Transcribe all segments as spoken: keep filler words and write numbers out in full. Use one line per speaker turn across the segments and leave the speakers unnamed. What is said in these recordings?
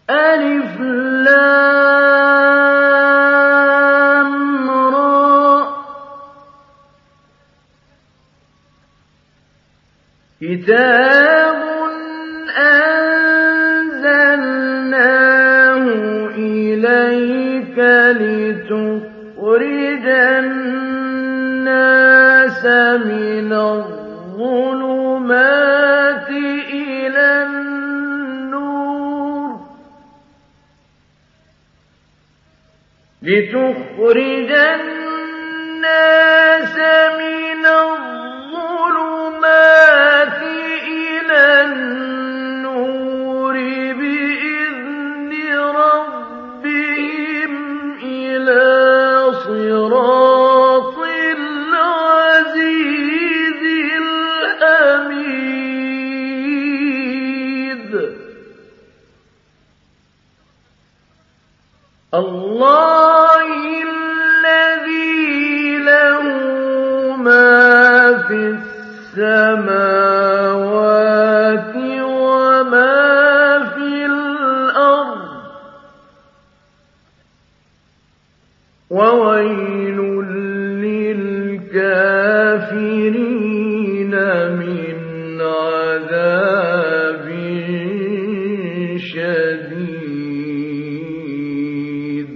ألف لام را كتاب أنزلناه إليك لتخرج الناس من الظلمات إلى النور لتخرج الناس من الظلمات إلى النور بإذن ربهم إلى صراط العزيز الحميد الله الذي له ما في السماوات وما في الأرض وويل للكافرين من عذاب شديد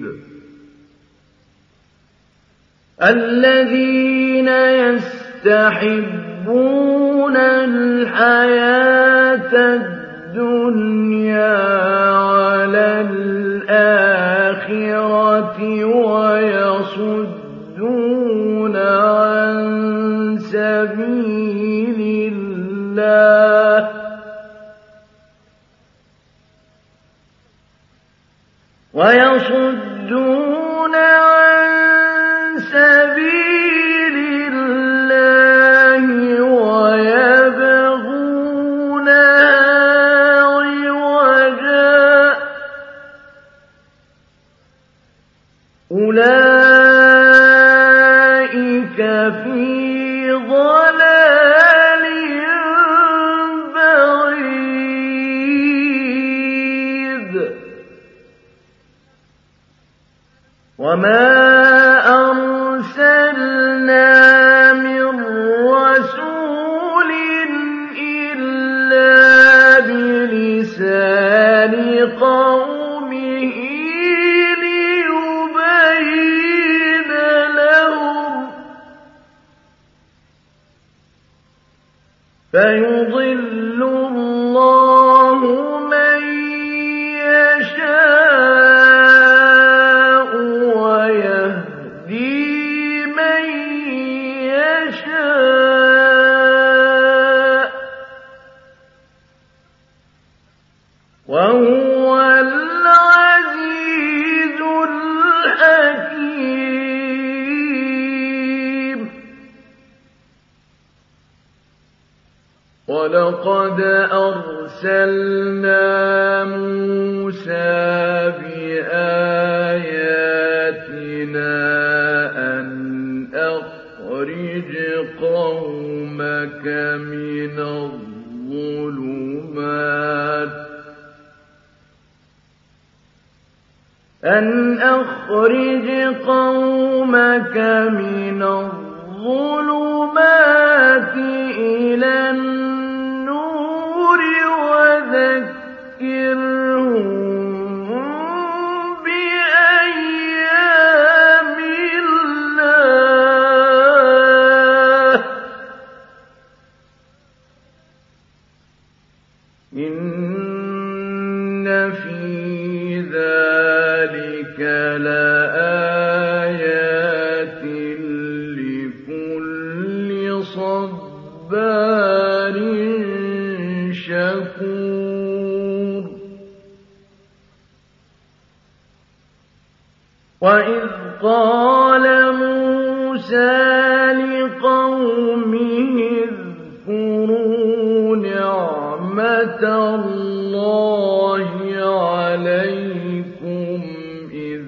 الذين يستحبون الحياة الدنيا على الآخرة ويصدون عن سبيل الله ويصدون عن سبيل الله ويبغونها عوجا أولئك في ضلال بعيد وما أرسلنا من رسول إلا بلسان قومه ليبين لهم فيضل الله من يشاء ويهدي من يشاء وهو العزيز الحكيم ولقد أرسلنا موسى بآياتنا أن أخرج قومك من الظلمات أن أخرج قومك من الظلمات إلى النور وذكرهم بأيام الله إن في ذلك لآيات لكل صبار شكور وإذ قال موسى لقومه اذكروا نعمة الله عليكم إذ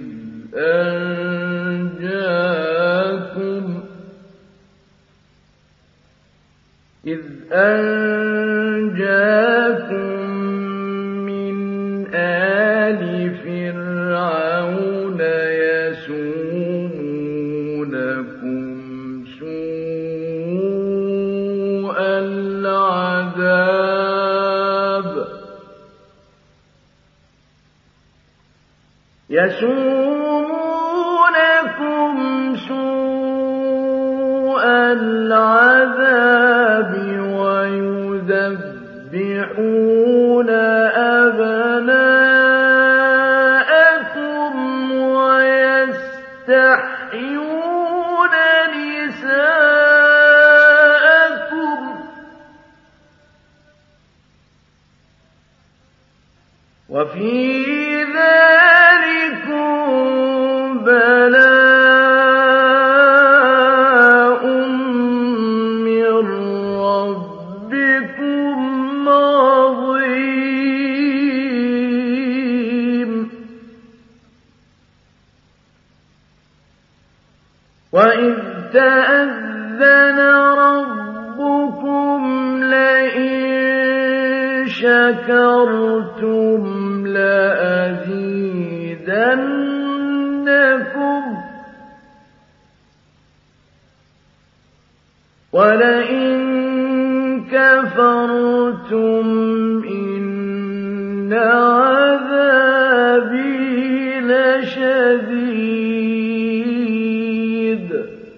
أنجاكم إذ أنجاكم من آل يَسُومُونَكُمْ سُوءَ الْعَذَابِ وَيُذَبِّحُونَ أَبْنَاءَكُمْ وَيَسْتَحْيُونَ نِسَاءَكُمْ ۚ وَفِي ذَٰلِكُم بَلَاءٌ مِّن رَّبِّكُمْ عَظِيمٌ. وَإِذْ تَأَذَّنَ رَبُّكُمْ لَئِن شَكَرْتُمْ لَأَزِيدَنَّكُمْ وَلَئِن كَفَرْتُمْ إِنَّ عَذَابِي لَشَدِيدٌ.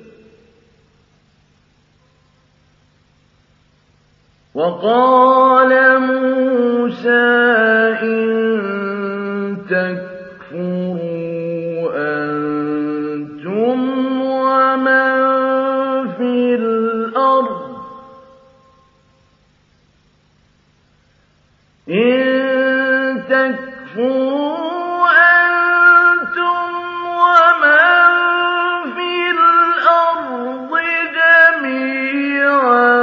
وَقَالَ مُوسَىٰ إِن تَكْفُرُوا أَنتُمْ وَمَن فِي الْأَرْضِ إِن تَكْفُرُوا أَنتُمْ وَمَن فِي الْأَرْضِ جَمِيعًا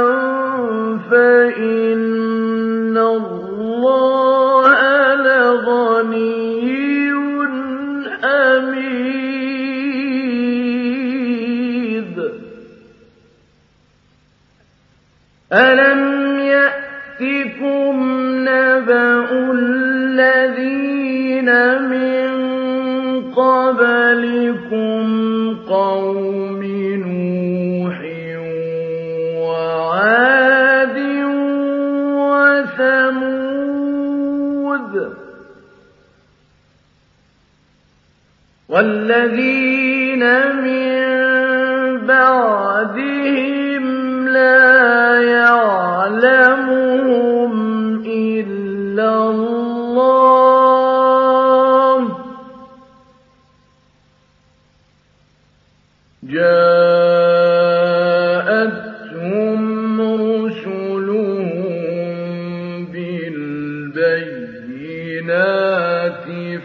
فَإِنَّ اللَّهَ لَغَنِيٌّ حَمِيدٌ. أَلَمْ يَأْتِكُمْ نَبَأُ الَّذِينَ مِن قَبْلِكُمْ قَوْمِ نُوحٍ وَعَادٍ وَثَمُودَ وَالَّذِينَ مِن بَعْدِهِمْ لَا يَعْلَمُهُمْ إِلَّا اللَّهُ جَاءَتْهُمْ رُسُلُهُم بِالْبَيِّنَاتِ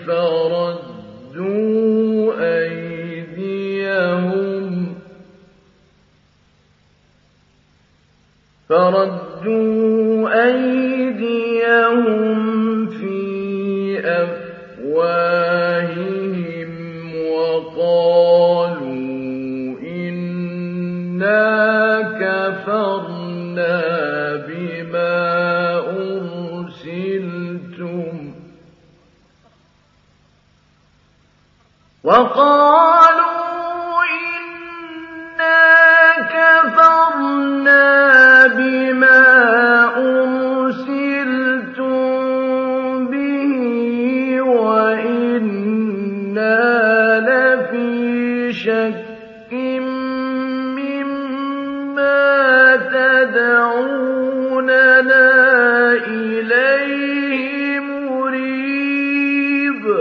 فَرَدُّوا أَيْدِيَهُمْ فَرَدُّوا أَيْدِيَهُمْ فِي أَفْوَاهِهِمْ وَقَالُوا إِنَّا كَفَرْنَا بِمَا أُرْسِلْتُمْ وَقَالُوا إِنَّا كَفَرْنَا بِمَا أُرْسِلْتُم بِهِ وَإِنَّا لَفِي شَكٍّ مِّمَّا تَدْعُونَنَا إِلَيْهِ مُرِيبٍ.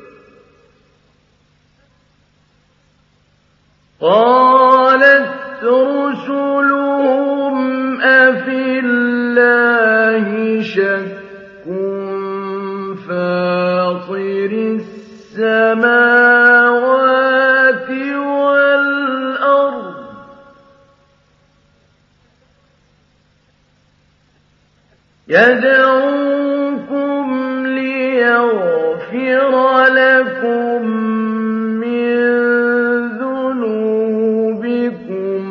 قَالَتْ رُسُلُهُمْ أَفِي اللَّهِ شَكٌّ فَاطِرِ السَّمَاوَاتِ وَالْأَرْضِ يَدْعُوكُمْ لِيَغْفِرَ لَكُم مِّن ذُنُوبِكُمْ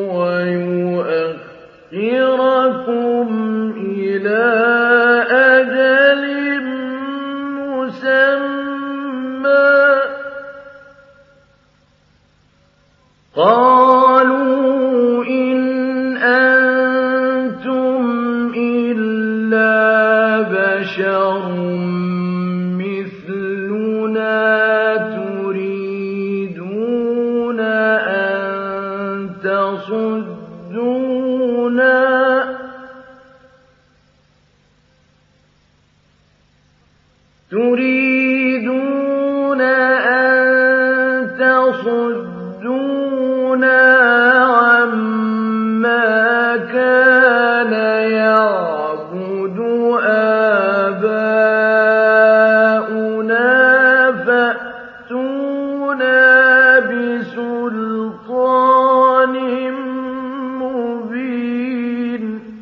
وَيُؤَخِّرَكُمْ إِلَىٰ أَجَلٍ مُّسَمًّى ۚ قَالُوا إِنْ أَنتُمْ إِلَّا بَشَرٌ مِّثْلُنَا تُرِيدُونَ أَن تَصُدُّونَا عَمَّا كَانَ يَعْبُدُ آبَاؤُنَا فَأْتُونَا بِسُلْطَانٍ مُّبِينٍ.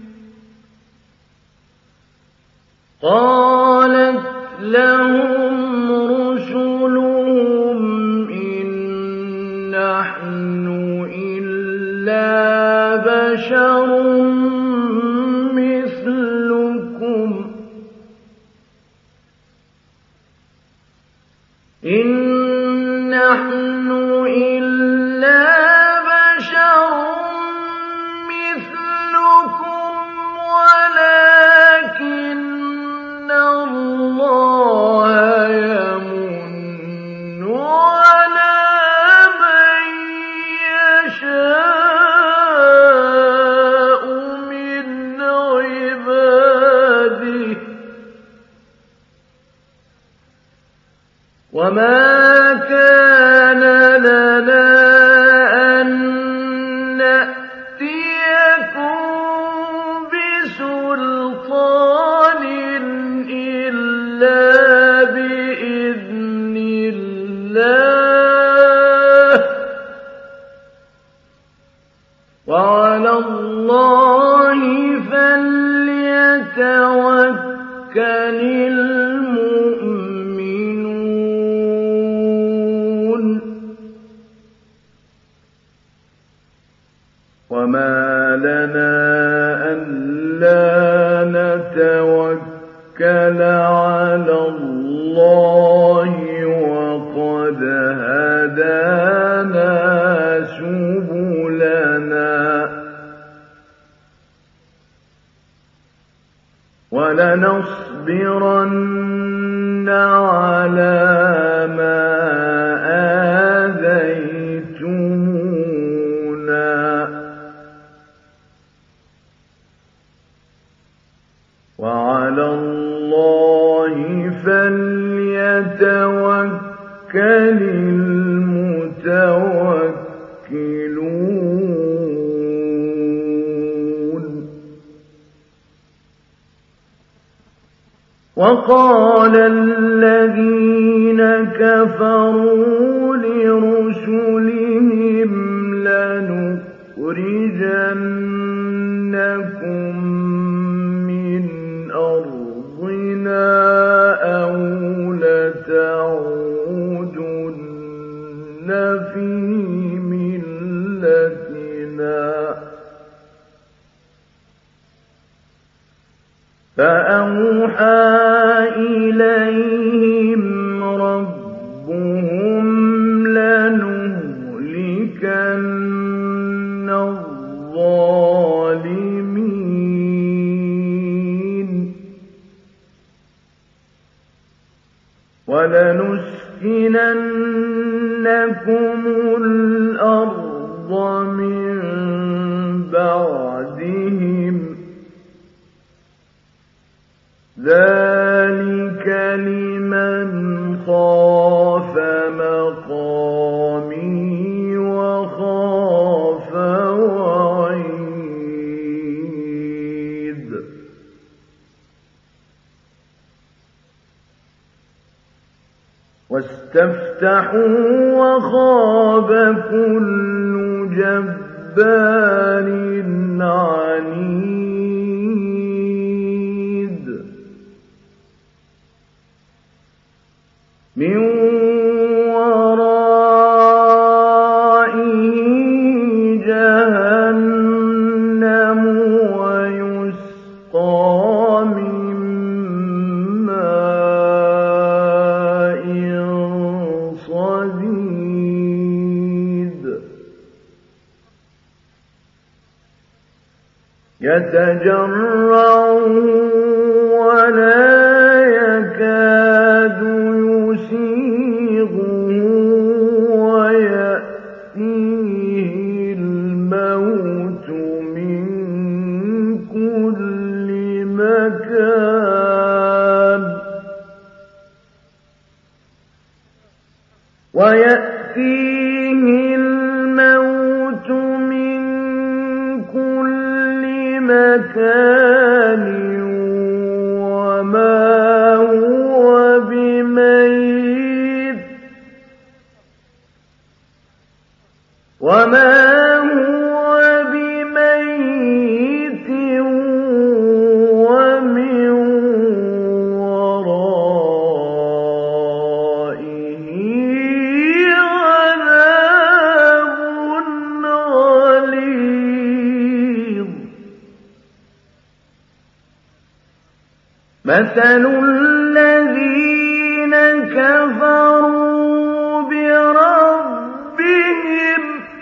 قَالَتْ لَهُمْ رُسُلُهُمْ إِن نَّحْنُ إِلَّا بَشَرٌ مِّثْلُكُمْ إِن نَّحْنُ إِلَّا بَشَرٌ مِّثْلُكُمْ وَلَٰكِنَّ اللَّهَ يَمُنُّ عَلَىٰ مَن يَشَاءُ مِنْ عِبَادِهِ ۖ وَمَا كَانَ لَنَا أَن نَّأْتِيَكُم بِسُلْطَانٍ إِلَّا بِإِذْنِ اللَّهِ ۚ وَعَلَى اللَّهِ فَلْيَتَوَكَّلِ الْمُؤْمِنُونَ. وَمَا لَنَا أَلَّا نَتَوَكَّلَ عَلَى اللَّهِ وَقَدْ هَدَانَا سُبُلَنَا وَلَنَصْبِرَنَّ عَلَىٰ مَا آذَيْتُمُونَا وَعَلَى اللَّهِ فَلْيَتَوَكَّلِ الْمُتَوَكِّلُونَ. وَقَالَ الَّذِينَ كَفَرُوا لِرُسُلِهِمْ لَنُخْرِجَنَّكُم مِّنْ أَرْضِنَا أَوْ لَتَعُودُنَّ فِي مِلَّتِنَا ۖ فَأَوْحَىٰ إِلَيْهِمْ رَبُّهُمْ لَنُهْلِكَنَّ الظَّالِمِينَ وَلَنُسْكِنَنَّكُمُ الْأَرْضَ مِن بَعْدِهِمْ ۚ ذَٰلِكَ لِمَنْ خَافَ مَقَامِي وَخَافَ وَعِيدِ. وَاسْتَفْتَحُوا وَخَابَ كُلُّ جَبَّارٍ عَنِيدٍ. مِّن وَرَائِهِ جَهَنَّمُ وَيُسْقَىٰ مِن مَّاءٍ صَدِيدٍ. يَتَجَرَّعُهُ وَلَا يَكَادُ يُسِيغُهُ وَيَأْتِيهِ الْمَوْتُ مِن كُلِّ مَكَانٍ ويأتيه الموت من كل مكان وما هو بميت وما هو بميت ومن ورائه عذاب غليظ. مثل الذين كفروا بربهم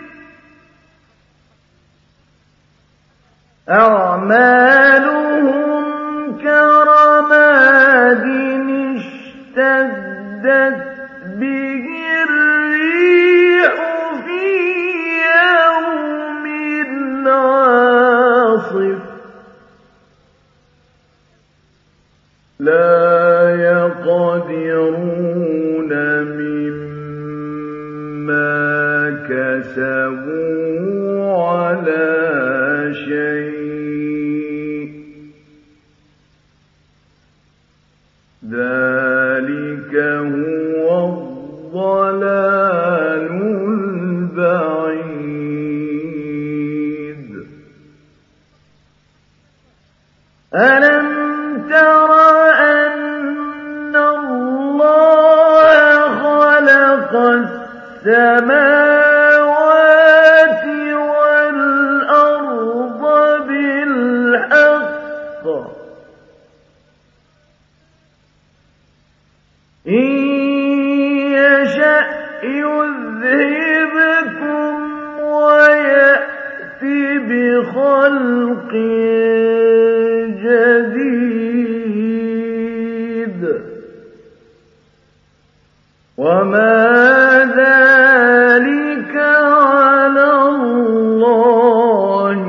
أعمالهم كرماد اشتدت به الريح في يوم عاصف لا يقدرون مما كسبوا على شيء ذلك هو الضلال البعيد. ألم تر أن الله خلق السماوات والأرض بالحق إن يشأ يذهبكم ويأتي بخلق جديد وما ذلك على الله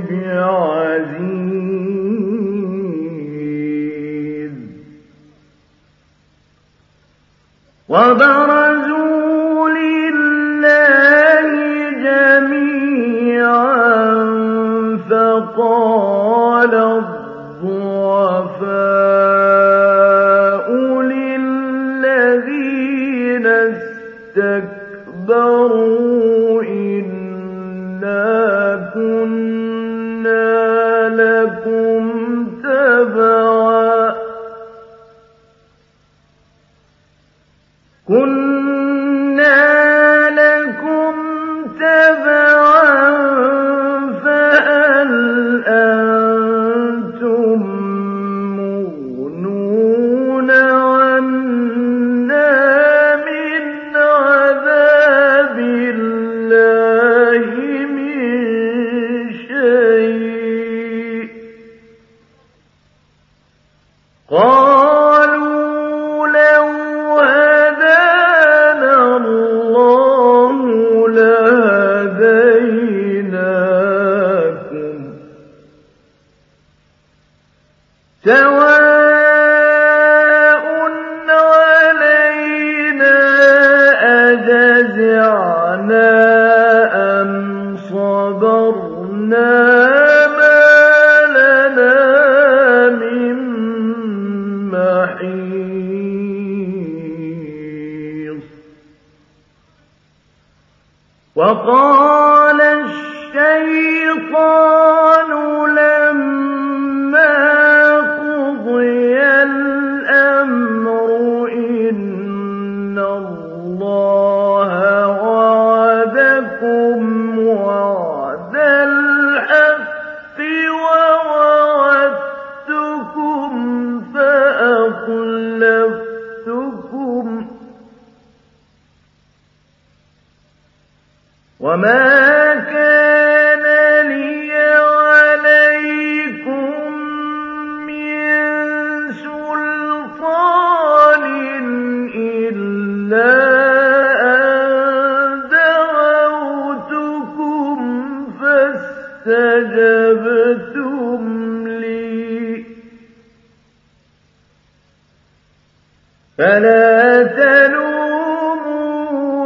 بعزيز. وبرزوا لله جميعا فقال الضعفاء للذين استكبروا إنا كنا لكم تبعا كنا لكم تبعا فهل أنتم مغنون عنا من عذاب الله من شيء قالوا لو هدانا الله لهديناكم سواء علينا أجزعنا أم صبرنا ما لنا من محيص. وقال الشيطان لما قضي الأمر إن الله وعدكم وعد الحق ووعدتكم فأخلفتكم وما كان لي عليكم من سلطان إلا أن دعوتكم فاستجبتم لي فلا تلوموا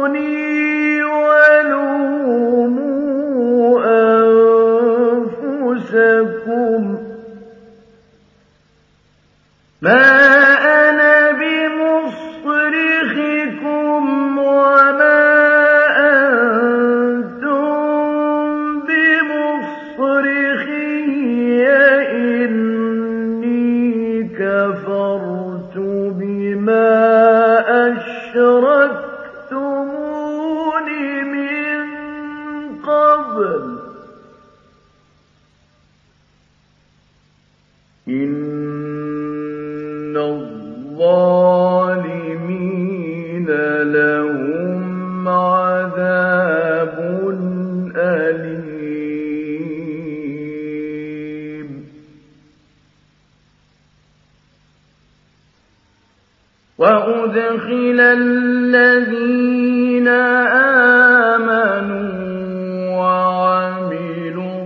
وَأُدْخِلَ الَّذِينَ آمَنُوا وَعَمِلُوا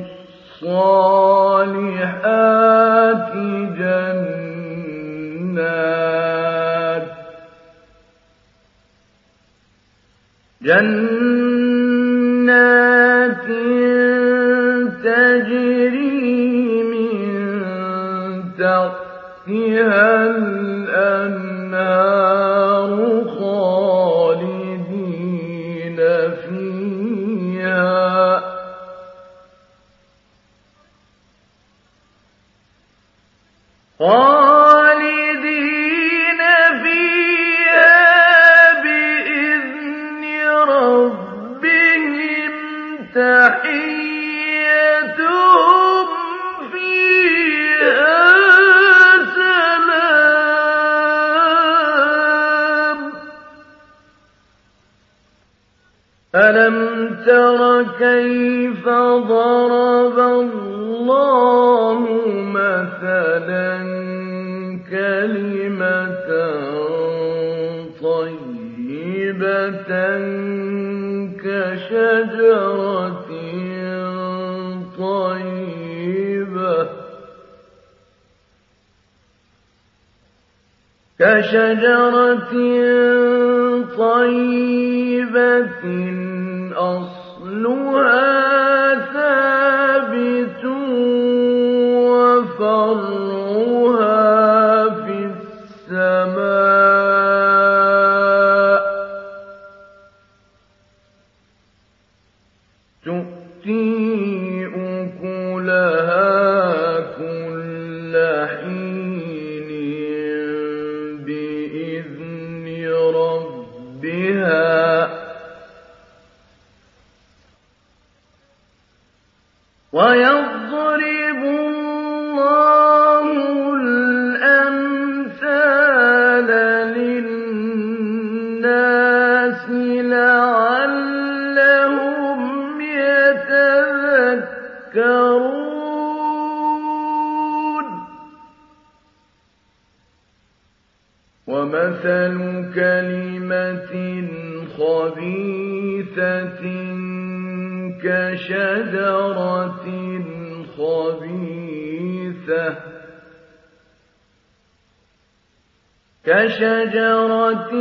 الصَّالِحَاتِ جَنَّاتٍ جَنَّاتٍ تَجْرِي مِن تَحْتِهَا الْأَنْهَارُ خَالِدِينَ فِيهَا خَالِدِينَ فِيهَا بِإِذْنِ رَبِّهِمْ تَحِيَّتُهُمْ فِيهَا سَلَامٌ أَلَمْ تَرَ كَيْفَ ضَرَبَ اللَّهُ مَثَلًا كَلِمَةً طَيِّبَةً كَشَجَرَةٍ طَيِّبَةٍ كَشَجَرَةٍ طَيِّبَةٍ أَصْلُهَا ثَابِتٌ وَفَرْعُهَا فِي السَّمَاءِ تُؤْتِي أُكُلَهَا كُلَّ حِينٍ بِإِذْنِ رَبِّهَا وَيَضْرِبُ اللَّهُ الْأَمْثَالَ لِلنَّاسِ لَعَلَّهُمْ يَتَذَكَّرُونَ وَمَثَلُ كَلِمَةٍ خَبِيثَةٍ كَشَجَرَةٍ خَبِيثَةٍ كَشَجَرَةٍ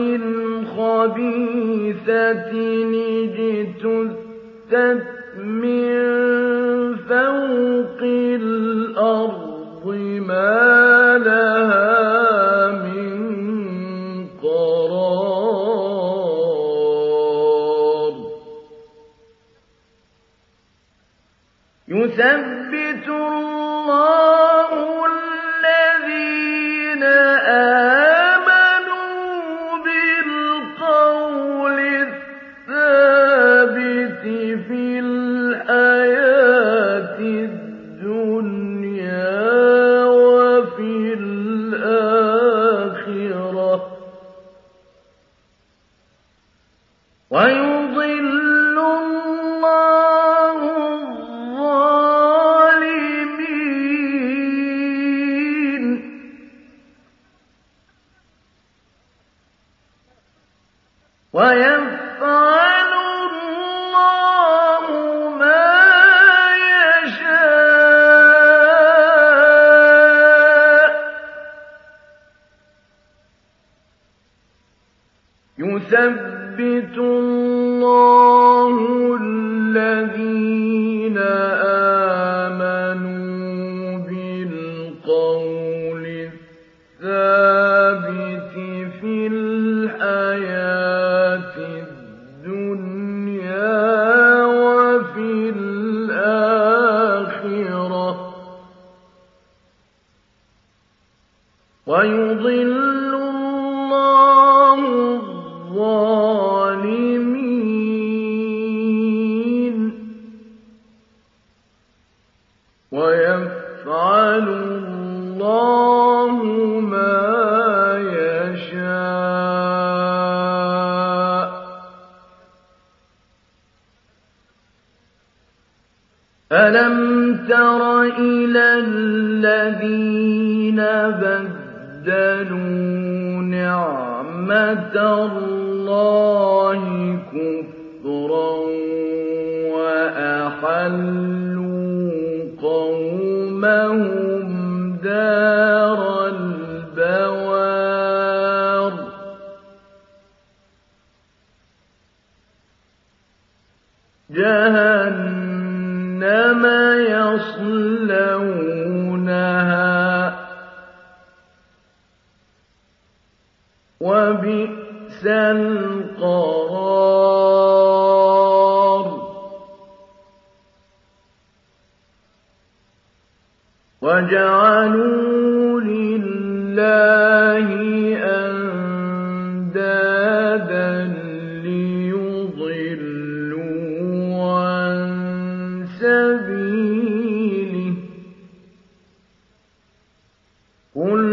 خَبِيثَةٍ اجْتُثَّتْ مِن فَوْقِ الْأَرْضِ مَا لَهَا مِن قَرَارٍ يُثَبِّتُ اللَّهُ الَّذِينَ آمَنُوا بِالْقَوْلِ الثَّابِتِ فِي الْحَيَاةِ الدُّنْيَا وَفِي الْآخِرَةِ وَيُضِلُّ اللَّهُ الظَّالِمِينَ وَيَفْعَلُ اللَّهُ مَا يَشَاءُ يُثَبِّتُ اللَّهُ الَّذِينَ آمَنُوا بِالْقَوْلِ الثَّابِتِ فِي الْحَيَاةِ الدُّنْيَا وَفِي الْآخِرَةِ وَيُضِلُّ اللَّهُ الظَّالِمِينَ وَيَفْعَلُ اللَّهُ مَا يَشَاءُ أَلَمْ تَرَ إِلَى الَّذِينَ بَدَّلُوا نِعْمَةَ رَحْمَةَ اللَّهِ كُفْرًا وَأَحَلُّوا قَوْمَهُمْ دَارَ الْبَوَارِ جَهَنَّمَ يَصْلَوْنَهَا وَبِئْسَ الْقَرَارُ وَجَعَلُوا لِلَّهِ أَندَادًا لِّيُضِلُّوا عَن سَبِيلِهِ ۗ قُلْ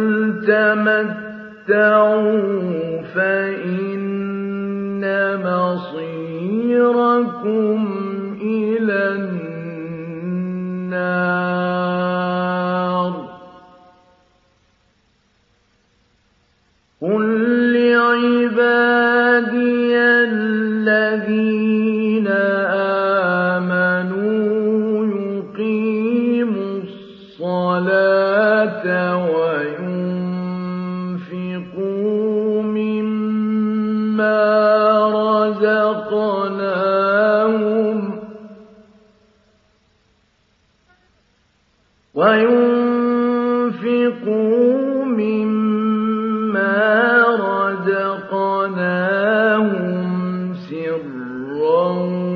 تَمَتَّعُوا فَإِنَّ مَصِيرَكُمْ إِلَى النَّارِ قُل لِّعِبَادِيَ الَّذِينَ آمَنُوا يُقِيمُوا الصَّلَاةَ وَيُنفِقُوا مِمَّا رَزَقْنَاهُمْ وَيُنفِقُوا مِمَّا رَزَقْنَاهُمْ سِرًّا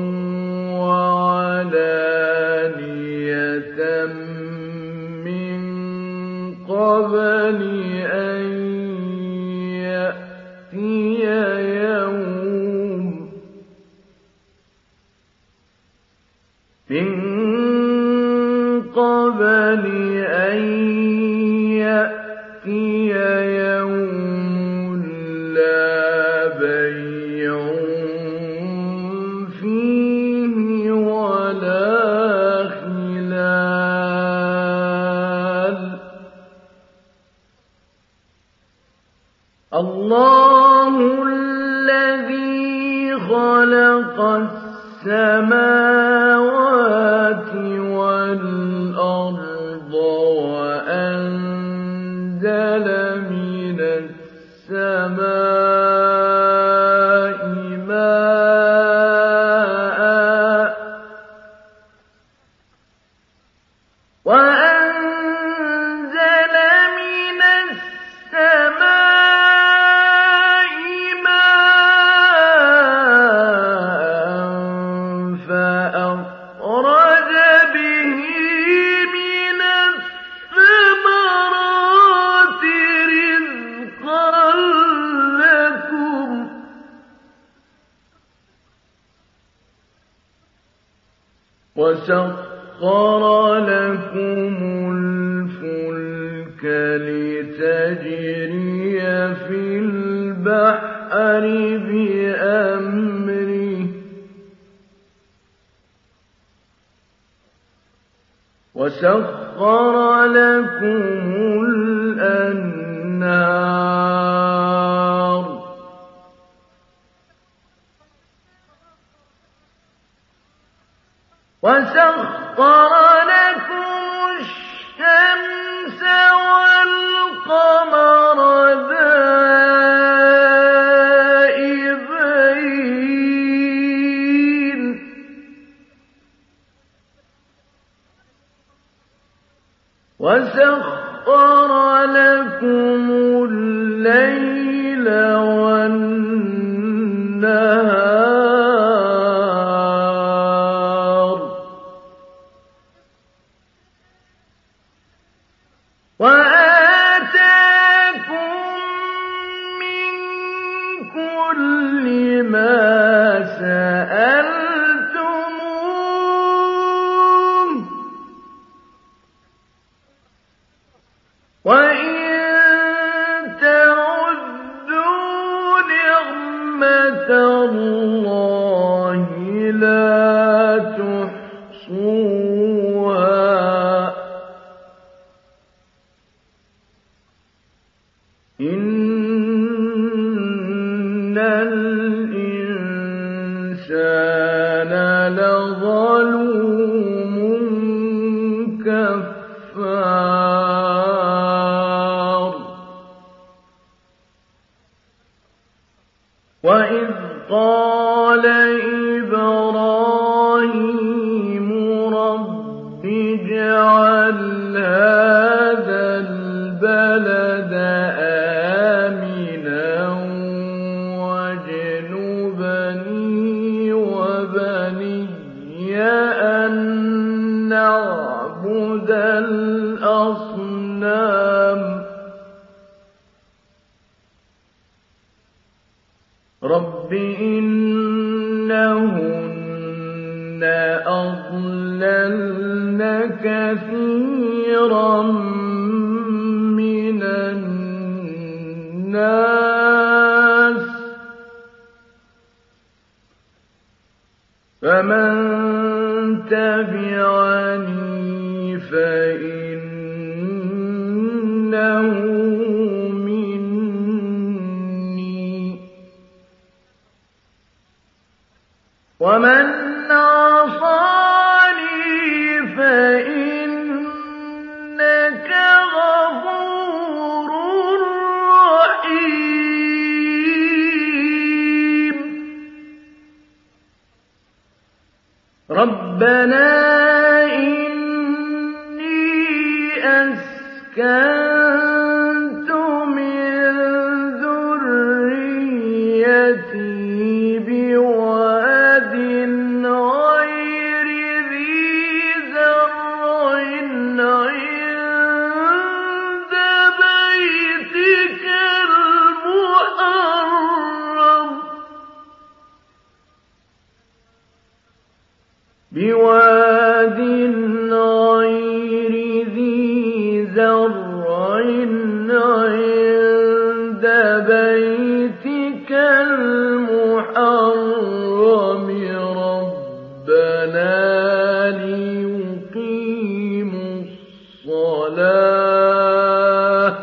وَعَلَانِيَةً مِّن قَبْلِ أَن يَأْتِيَ يَوْمٌ مِّن قَبْلِ أَن يَأْتِيَ يَوْمٌ لَّا بَيْعٌ فِيهِ وَلَا خِلَالٌ اللَّهُ الَّذِي خَلَقَ السَّمَاوَاتِ وَالْأَرْضَ وَأَنزَلَ مِنَ السَّمَاءِ مَاءً وَأَنزَلَ مِنَ السَّمَاءِ مَاءً فَأَخْرَجَ بِهِ مِنَ الثَّمَرَاتِ رِزْقًا لَّكُمْ ۖ وَسَخَّرَ لَكُمُ الْفُلْكَ لِتَجْرِيَ فِي الْبَحْرِ بِأَمْرِهِ ۖ وَسَخَّرَ لَكُمُ الْأَنْهَارَ وَسَخَّرَ لَكُمُ الشَّمْسَ وَالْقَمَرَ دَائِبَيْنِ ۖ وَسَخَّرَ لَكُمُ اللَّيْلَ وَالنَّهَارَ وَآتَاكُم مِّن كُلِّ مَا سَأَلْتُمُوهُ ۚ وَإِن تَعُدُّوا نِعْمَةَ اللَّهِ لَا تُحْصُوهَا ۗ إِنَّ الْإِنسَانَ لَظَلُومٌ كَفَّارٌ وَإِذْ قَالَ إِبْرَاهِيمُ رَبِّ اجْعَلْ هَٰذَا الْبَلَدَ آمِنًا وَاجْنُبْنِي وَبَنِيَّ أَن نَّعْبُدَ الْأَصْنَامَ رَبِّ إِنَّهُنَّ أَضْلَلْنَ كَثِيرًا مِّنَ النَّاسِ فَمَن تَبِعَنِي فَإِنَّهُ مِنِّي وَمَنْ عَصَانِي فَإِنَّكَ غَفُورٌ رَّحِيمٌ رَبَّنَا إِنِّي أَسْكَنتُ مِن ذُرِّيَّتِي بِوَادٍ غَيْرِ ذِي زَرْعٍ عِندَ بَيْتِكَ الْمُحَرَّمِ بِوَادٍ غَيْرِ ذِي زَرْعٍ عِندَ بَيْتِكَ الْمُحَرَّمِ رَبَّنَا لِيُقِيمُوا الصَّلَاةَ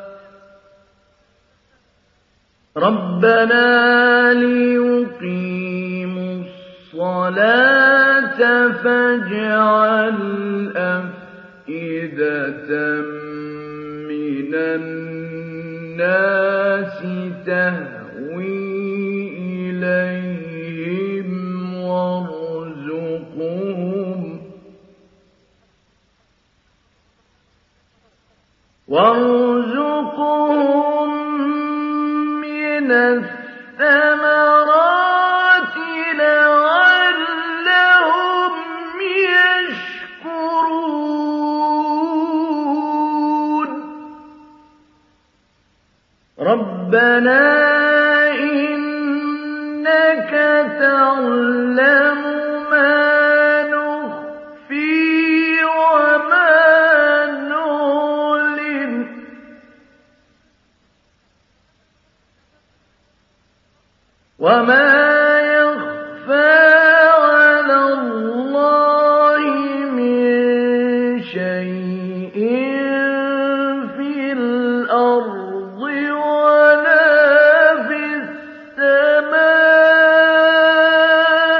رَبَّنَا لِيُقِيمُوا الصَّلَاةَ فَاجْعَلْ أَفْئِدَةً مِّنَ النَّاسِ تَهْوِي إِلَيْهِمْ وَارْزُقْهُم وَارْزُقْهُم مِّنَ الثَّمَرَاتِ لَعَلَّهُمْ يَشْكُرُونَ رَبَّنَا إِنَّكَ تَعْلَمُ مَا نُخْفِي وَمَا نُعْلِنُ وَمَا يَخْفَىٰ عَلَى اللَّهِ مِن شَيْءٍ فِي الْأَرْضِ وَلَا فِي السَّمَاءِ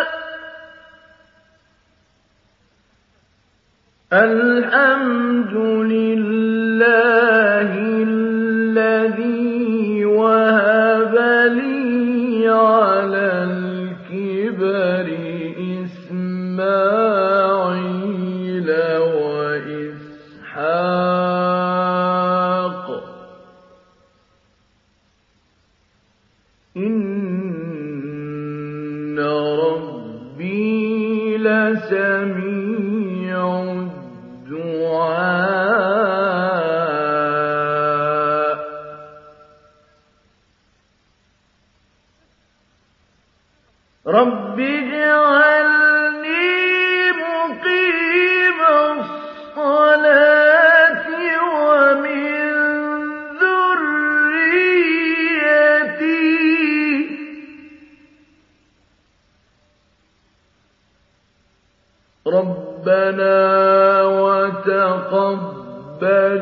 الْحَمْدُ لِلَّهِ الَّذِي وَهَبَ لِي عَلَى الْكِبَرِ إِسْمَاعِيلَ وَإِسْحَاقَ إِنَّ رَبِّي لَسَمِيعُ الدُّعَاءِ رَبِّ اجْعَلْنِي مُقِيمَ الصَّلَاةِ وَمِن ذُرِّيَّتِي رَبَّنَا وَتَقَبَّلْ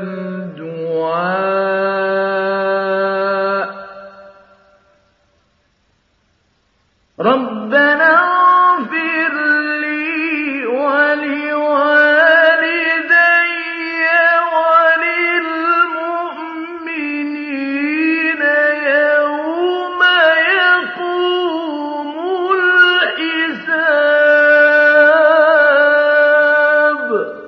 دُعَاءِ ربنا اغفر لي ولوالدي وللمؤمنين يوم يقوم الحساب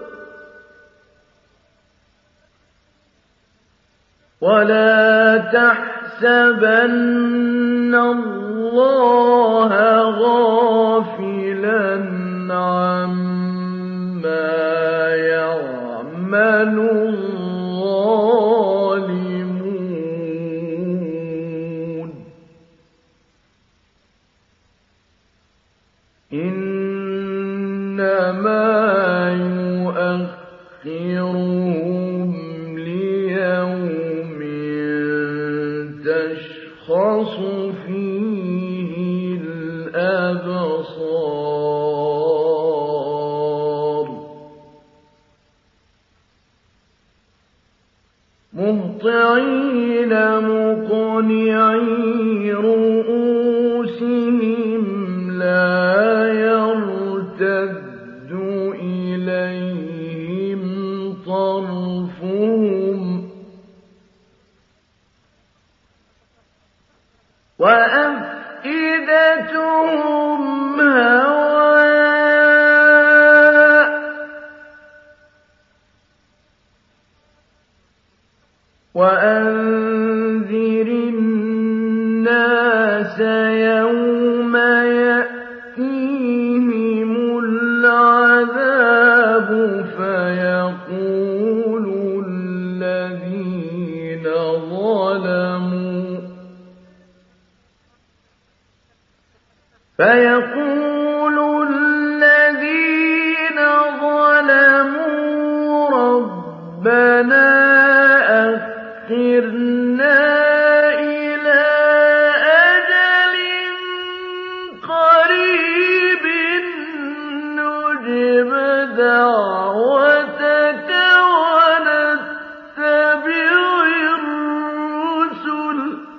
ولا تحسبن الله غافلا عما يعمل الظالمون إنما يؤخرهم ليوم تشخص فيه الأبصار مهطعين مقنعي رؤوسهم لا يرتد إليهم طرفهم وأفئدتهم هواء وأنذر الناس يوم يأتيهم العذاب فيقول الذين ظلموا فيقول الذين ظلموا ربنا أخرنا إلى أجل قريب نجب دعوتك ونتبع الرسل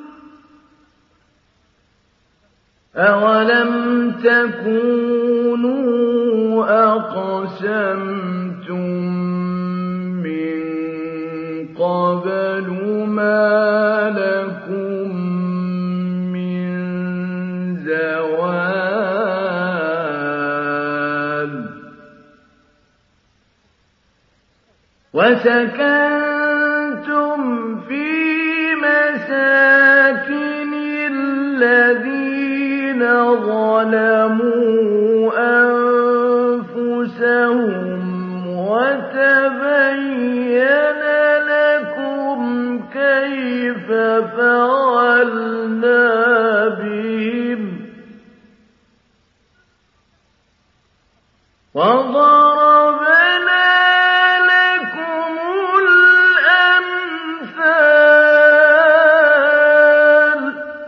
أولم تكونوا أقسمتم من قبل ما لكم من زوال وسكنتم في مساكن الذين ظلموا أنفسهم وتبين لكم كيف فعلنا بهم وضربنا لكم الأمثال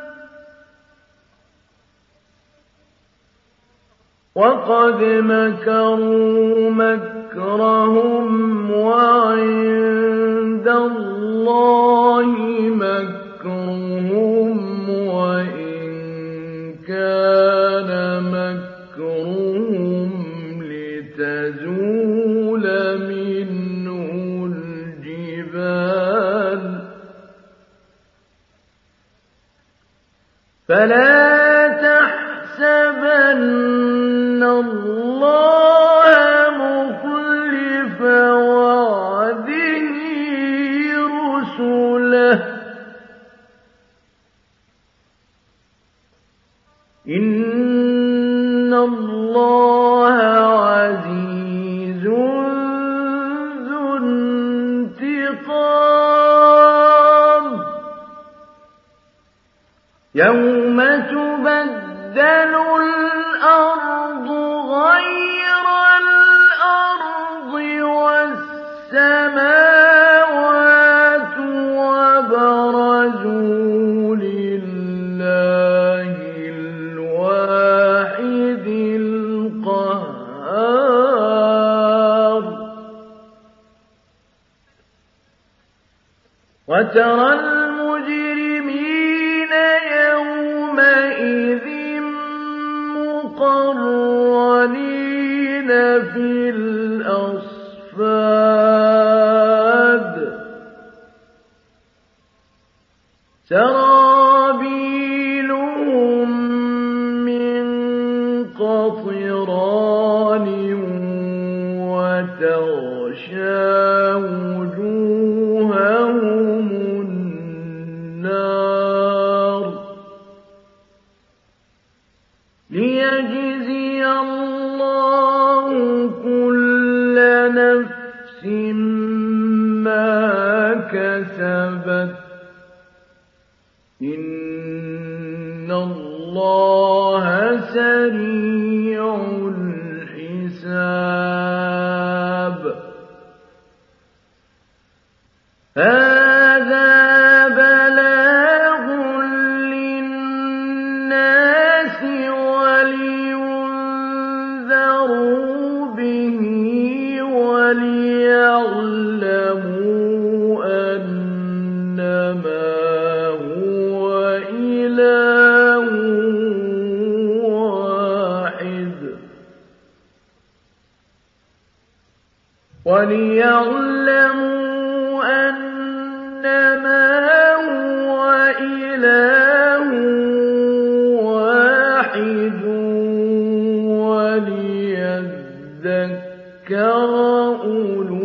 وقد مكروا مكرهم وعند الله مكرهم وإن كان مكرهم لتزول منه الجبال فلا تحسبن الله مخلف وعده رسله إن الله عزيز ذو انتقام يوم تبدل الأرض غير الأرض والسماوات وبرزوا لله الواحد القهار وترى المجرمين يومئذ مقرنين في الأصفاد سرابيلهم من قطران وتغشى وجوههم النار ليجزي الله كل نفس ما كسبت إن الله سريع الحساب هذا بلاغ للناس ولينذروا به وليعلموا أنما وليعلموا أنما هو إله واحد وليذكر أولو